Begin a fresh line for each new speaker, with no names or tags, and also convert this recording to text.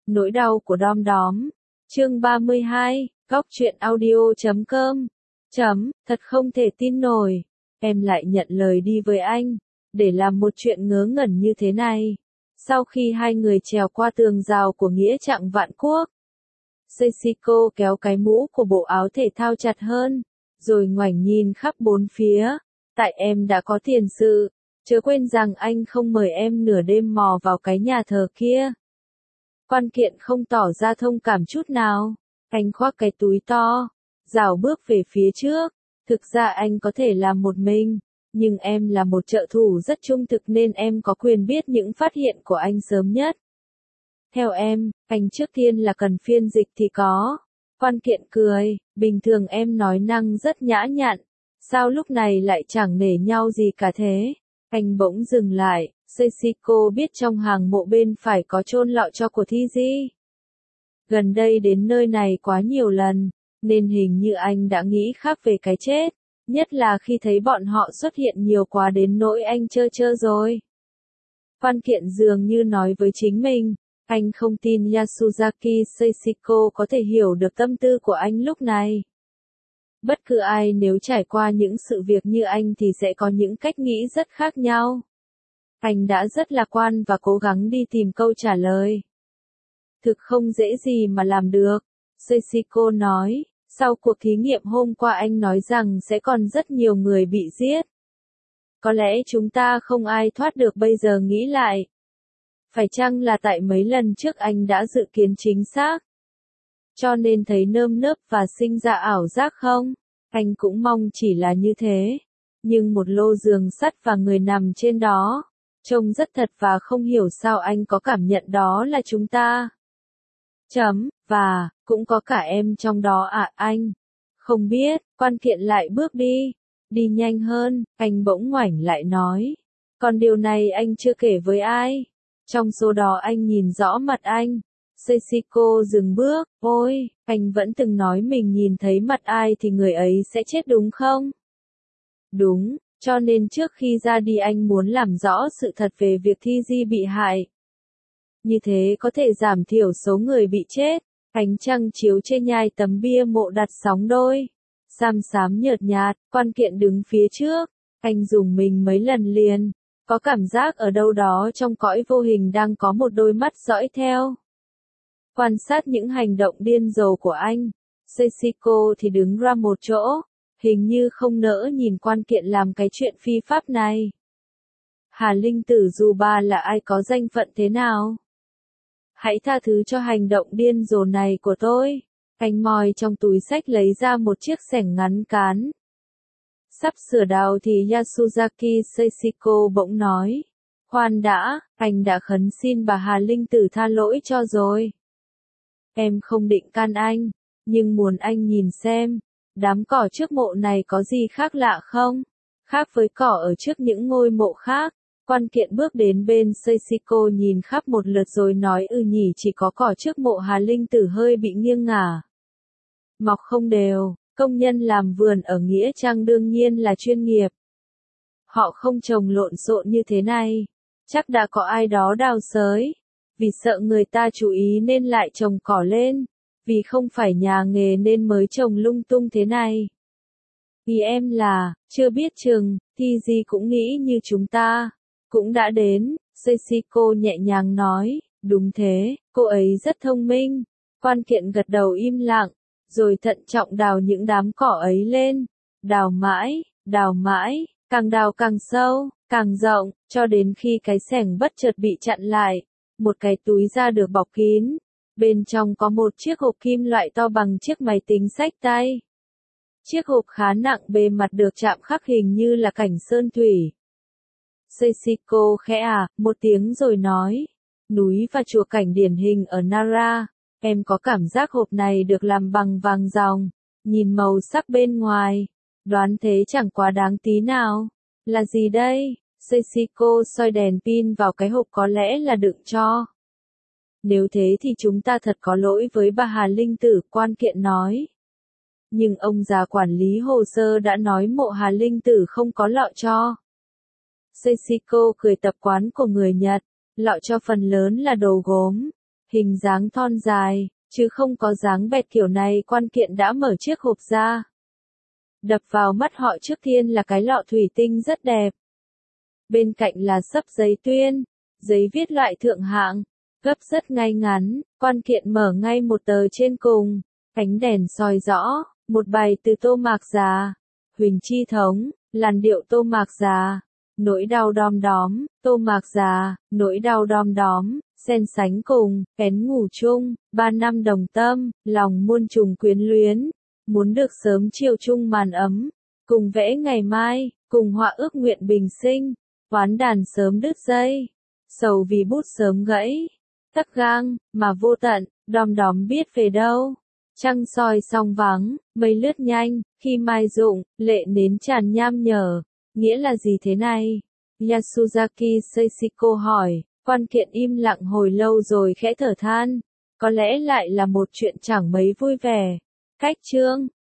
Nỗi đau của Đom Đóm. Chương 32, góc truyện audio.com. Thật không thể tin nổi. Em lại nhận lời đi với anh, để làm một chuyện ngớ ngẩn như thế này. Sau khi hai người trèo qua tường rào của nghĩa trạng Vạn Quốc, Seishiko kéo cái mũ của bộ áo thể thao chặt hơn, rồi ngoảnh nhìn khắp bốn phía. Tại em đã có tiền sự, chớ quên rằng anh không mời em nửa đêm mò vào cái nhà thờ kia. Quan Kiện không tỏ ra thông cảm chút nào. Anh khoác cái túi to, rảo bước về phía trước. Thực ra anh có thể làm một mình, nhưng em là một trợ thủ rất trung thực nên em có quyền biết những phát hiện của anh sớm nhất. Theo em, anh trước tiên là cần phiên dịch thì có. Quan Kiện cười, bình thường em nói năng rất nhã nhặn, sao lúc này lại chẳng nể nhau gì cả thế? Anh bỗng dừng lại, Seishiko biết trong hàng mộ bên phải có chôn lọ cho của Thi Di. Gần đây đến nơi này quá nhiều lần, nên hình như anh đã nghĩ khác về cái chết, nhất là khi thấy bọn họ xuất hiện nhiều quá đến nỗi anh chơ rồi. Quan Kiện dường như nói với chính mình, anh không tin Yasuzaki Seishiko có thể hiểu được tâm tư của anh lúc này. Bất cứ ai nếu trải qua những sự việc như anh thì sẽ có những cách nghĩ rất khác nhau. Anh đã rất lạc quan và cố gắng đi tìm câu trả lời. Thực không dễ gì mà làm được, Seishiko nói, sau cuộc thí nghiệm hôm qua anh nói rằng sẽ còn rất nhiều người bị giết. Có lẽ chúng ta không ai thoát được bây giờ nghĩ lại. Phải chăng là tại mấy lần trước anh đã dự kiến chính xác, cho nên thấy nơm nớp và sinh ra ảo giác không? Anh cũng mong chỉ là như thế. Nhưng một lô giường sắt và người nằm trên đó, trông rất thật và không hiểu sao anh có cảm nhận đó là chúng ta. Và, cũng có cả em trong đó à anh? Không biết, Quan Kiện lại bước đi. Đi nhanh hơn, anh bỗng ngoảnh lại nói. Còn điều này anh chưa kể với ai. Trong số đó anh nhìn rõ mặt anh. Seishiko dừng bước, ôi, anh vẫn từng nói mình nhìn thấy mặt ai thì người ấy sẽ chết đúng không? Đúng, cho nên trước khi ra đi anh muốn làm rõ sự thật về việc Thi Di bị hại. Như thế có thể giảm thiểu số người bị chết. Ánh trăng chiếu trên nhai tấm bia mộ đặt sóng đôi. Xám xám nhợt nhạt, Quan Kiện đứng phía trước. Anh dùng mình mấy lần liền. Có cảm giác ở đâu đó trong cõi vô hình đang có một đôi mắt dõi theo. Quan sát những hành động điên rồ của anh. Seishiko thì đứng ra một chỗ, hình như không nỡ nhìn Quan Kiện làm cái chuyện phi pháp này. Hà Linh Tử dù bà là ai có danh phận thế nào, hãy tha thứ cho hành động điên rồ này của tôi. Anh moi trong túi xách lấy ra một chiếc xẻng ngắn cán. Sắp sửa đào thì Yasuzaki Seishiko bỗng nói. Khoan đã, anh đã khấn xin bà Hà Linh Tử tha lỗi cho rồi. Em không định can anh, nhưng muốn anh nhìn xem, đám cỏ trước mộ này có gì khác lạ không? Khác với cỏ ở trước những ngôi mộ khác. Quan Kiện bước đến bên Seishiko nhìn khắp một lượt rồi nói nhỉ, chỉ có cỏ trước mộ Hà Linh Tử hơi bị nghiêng ngả. Mọc không đều, công nhân làm vườn ở Nghĩa Trang đương nhiên là chuyên nghiệp. Họ không trồng lộn xộn như thế này. Chắc đã có ai đó đào xới. Vì sợ người ta chú ý nên lại trồng cỏ lên. Vì không phải nhà nghề nên mới trồng lung tung thế này. Ý em là, chưa biết chừng, Thi Di cũng nghĩ như chúng ta. Cũng đã đến, Seishiko nhẹ nhàng nói, đúng thế, cô ấy rất thông minh. Quan Kiện gật đầu im lặng, rồi thận trọng đào những đám cỏ ấy lên. Đào mãi, càng đào càng sâu, càng rộng, cho đến khi cái xẻng bất chợt bị chặn lại. Một cái túi da được bọc kín. Bên trong có một chiếc hộp kim loại to bằng chiếc máy tính xách tay. Chiếc hộp khá nặng, bề mặt được chạm khắc hình như là cảnh sơn thủy. Seishiko khẽ một tiếng rồi nói. Núi và chùa cảnh điển hình ở Nara. Em có cảm giác hộp này được làm bằng vàng ròng. Nhìn màu sắc bên ngoài, đoán thế chẳng quá đáng tí nào. Là gì đây? Seishiko soi đèn pin vào cái hộp, có lẽ là đựng tro. Nếu thế thì chúng ta thật có lỗi với bà Hà Linh Tử, Quan Kiện nói. Nhưng ông già quản lý hồ sơ đã nói mộ Hà Linh Tử không có lọ tro. Seishiko cười tập quán của người Nhật, lọ tro phần lớn là đồ gốm. hình dáng thon dài, chứ không có dáng bẹt kiểu này. Quan kiện đã mở chiếc hộp ra. Đập vào mắt họ trước tiên là cái lọ thủy tinh rất đẹp. Bên cạnh là xấp giấy tuyên, giấy viết loại thượng hạng, gấp rất ngay ngắn. Quan kiện mở ngay một tờ trên cùng, ánh đèn soi rõ, một bài từ Tô Mạc Già. Huỳnh Chi Thống, làn điệu Tô Mạc Già. Nỗi đau đom đóm, Tô Mạc Già, nỗi đau đom đóm, sen sánh cùng, kén ngủ chung, 3 năm đồng tâm, lòng muôn trùng quyến luyến, muốn được sớm chiều chung màn ấm, cùng vẽ ngày mai, cùng họa ước nguyện bình sinh, oán đàn sớm đứt dây, sầu vì bút sớm gãy, tắc gang, mà vô tận, đom đóm biết về đâu. Trăng soi song vắng, mây lướt nhanh, khi mai rụng, lệ nến tràn nham nhở. Nghĩa là gì thế này? Yasuzaki Seishiko hỏi. Quan kiện im lặng hồi lâu rồi khẽ thở than. Có lẽ lại là một chuyện chẳng mấy vui vẻ. Cách chương